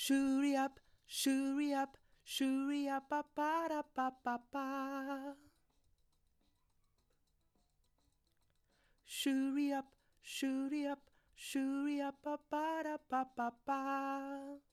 shooty up, shooty up, shooty up, ba ba da ba ba ba. Shooty up, shooty up, shooty up, ba ba da ba ba ba.